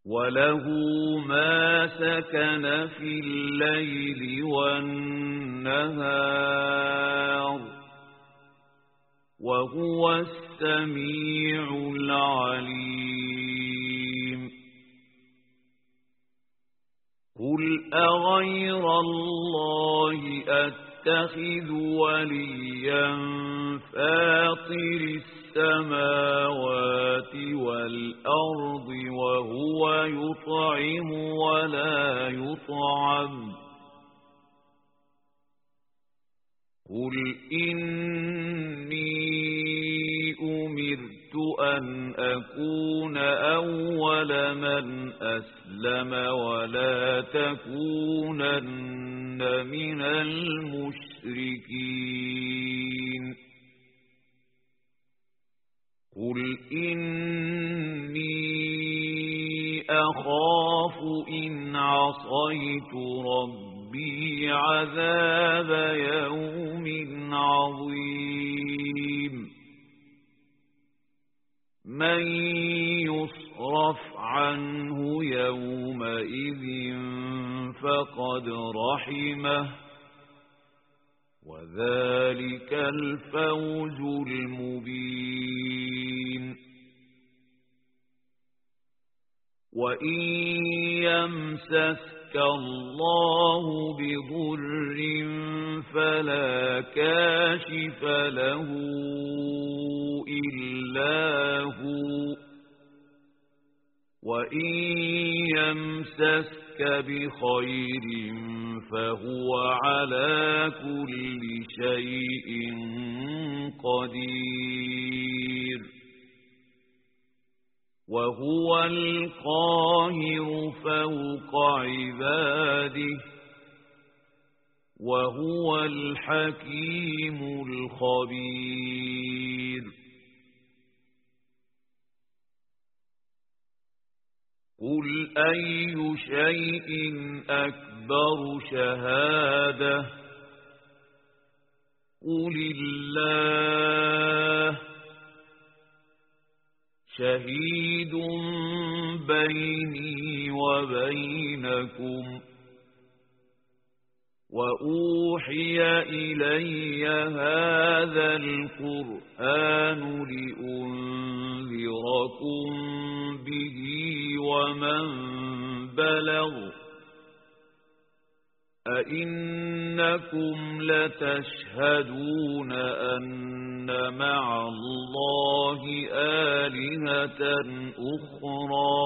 وله ما سكن في الليل والنهار وهو السميع العليم قل أغير الله أتخذ وليا فاطر السماوات والأرض وهو يطعم ولا يطعم قل إني أمرت أن أكون أول من أسلم ولا تكونن من المشركين قل إني أخاف إن عصيت ربي عذاب يوم عظيم من يصرف عنه يومئذ فقد رحمه وذلك الفوز المبين وإن يمسسك الله بضر فلا كاشف له إلا هو وإن يمسسك بخير فهو على كل شيء قدير وهو القاهر فوق عباده وهو الحكيم الخبير قل أي شيء أكبر شهادة قل الله شهيد بيني وبينكم وأوحي إلي هذا القرآن لأنذركم به ومن بلغ أئنكم لتشهدون أن مع الله آلهة أخرى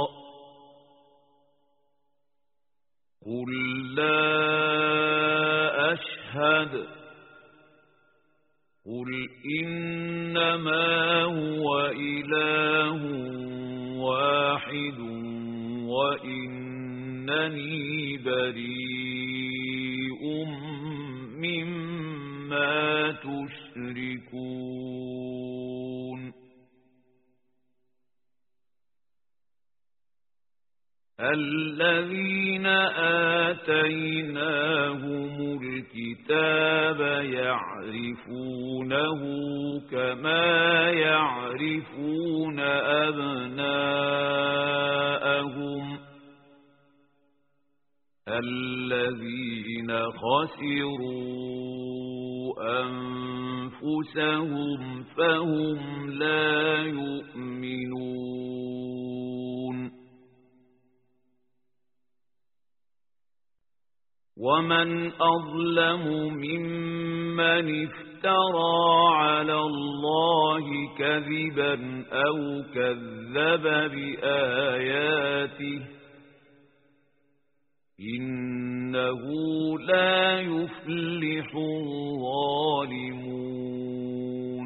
قل لا أشهد قل إنما هو إله واحد وإنني بريء مما تشركون الذين آتيناهم الكتاب يعرفونه كما يعرفون أبناءهم الذين خسروا أنفسهم فهم لا يؤمنون ومن أظلم ممن افترى على الله كذبا أو كذب بآياته إنه لا يفلح الظالمون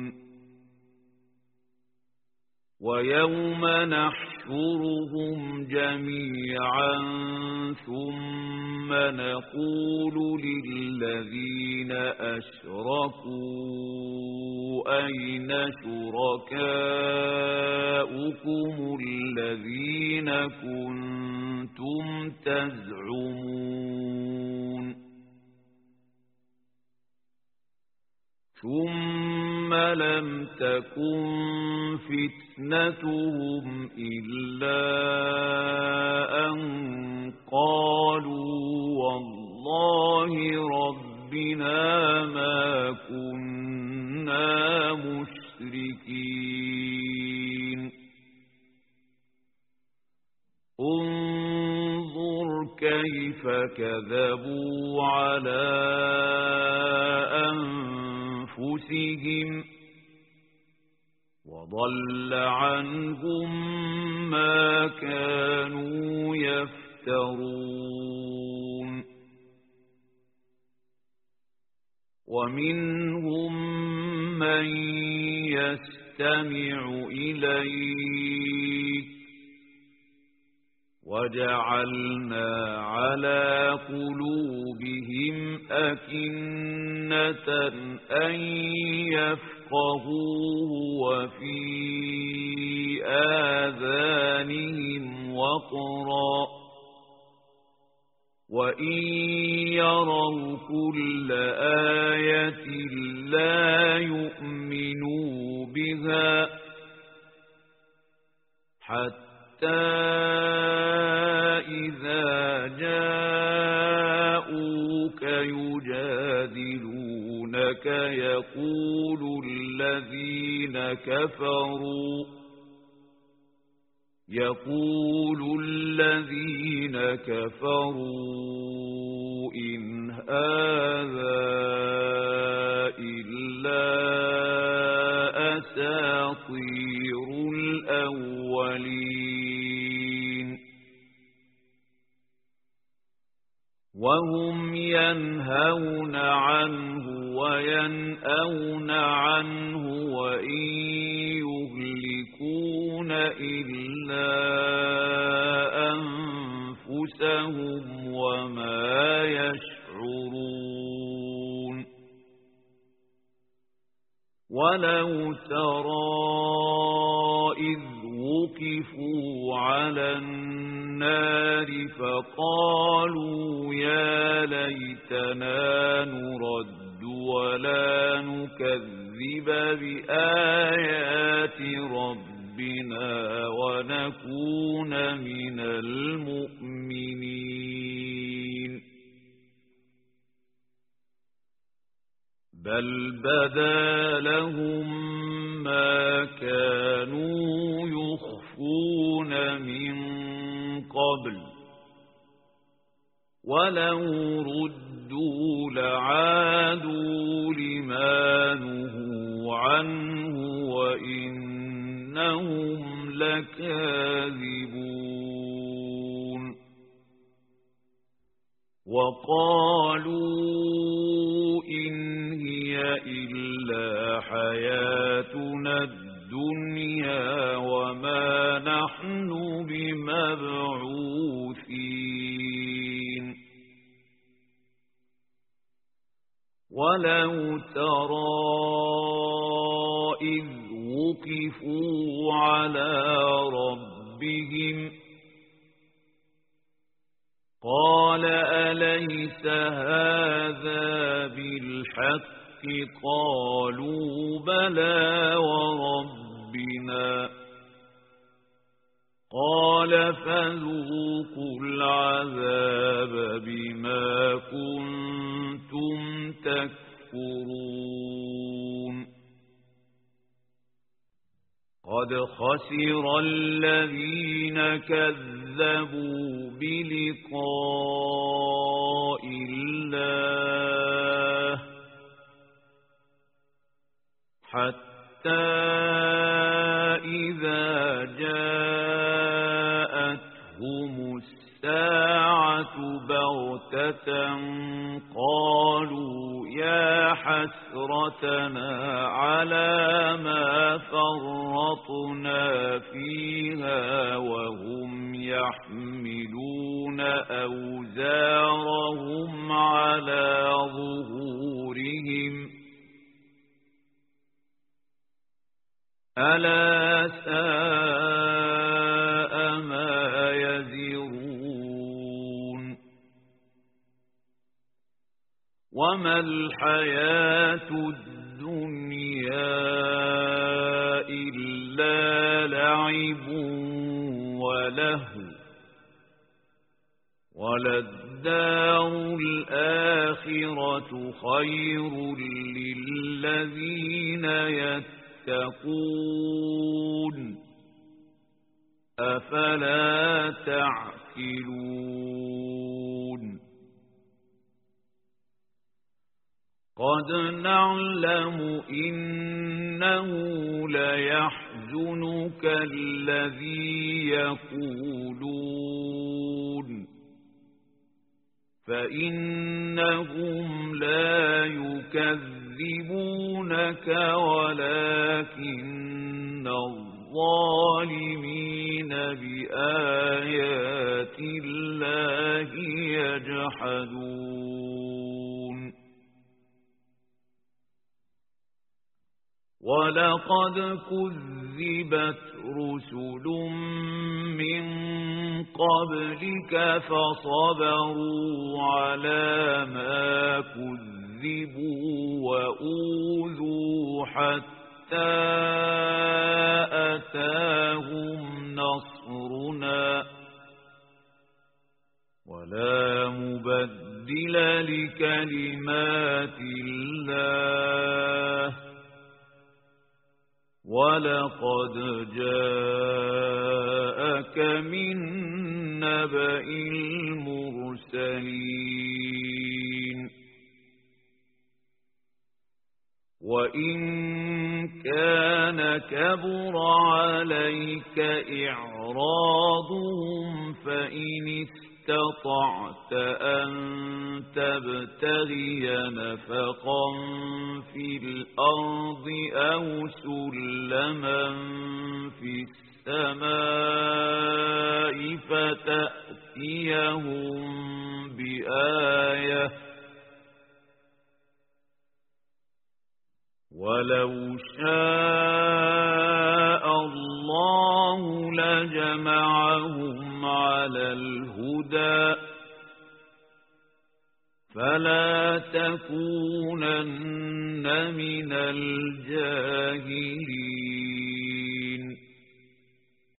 ويوم نحشرهم جميعا ثم نقول للذين أشركوا أين شركاؤكم الذين كنتم تزعمون ثم لم تكن فتنتهم إلا كيف كذبوا على أنفسهم وضل عنهم ما كانوا يفترون ومنهم من يستمع إليك وجعلنا على قلوبهم أكنة أن يفقهوه وفي آذانهم وقرا وإن يروا كل آية لا يؤمنوا بها حتى إذا جاءوك يجادلونك يقول الذين كفروا إن هذا إلا أساطير الأولين وهم ينهون عنه وينأون عنه وإن يهلكون إلا أنفسهم وما يشعرون ولو ترى إذ وقفوا على النار فقالوا يا ليتنا نرد ولا نكذب بآيات ربنا ونكون من المؤمنين بل بدا لهم ما كانوا يخفون من قبل ولو ردوا لعادوا لما نهوا عنه وإنهم لكاذبون وقالوا إن هي إلا حياتنا الدنيا وما نحن بمبعوثين ولو ترى إذ وقفوا على ربهم قال أليس هذا بالحق قالوا بلى وربنا قال فذوقوا العذاب بما كنتم تكفرون قد خسر الذين كذبوا بلقاء الله حتى إذا جاءتهم الساعة بغتة قالوا يا حسرتنا على ما فرطنا فيها وهم يحملون أوزارهم على ظهورهم ألا ساء ما يزرون وما الحياة الدنيا إلا لعب ولهو وللدار الآخرة خير للذين يتقون أفلا تعقلون قد نعلم إنه ليحزنك الذي يقولون فإنهم لا يكذبونك ولكن الظالمين بآيات الله يجحدون ولقد كذبت رسل من قبلك فصبروا على ما كذبوا وأوذوا حتى أتاهم نصرنا ولا مبدل لكلمات الله ولقد جاءك من نبأ المرسلين وإن كان كبر عليك إعراضهم فإن استطعت أن تبتغي نفقا في الأرض أو سلما في السماء فتأتيهم بآية ولو شاء الله لجمعهم على الهدى فلا تكونن من الجاهلين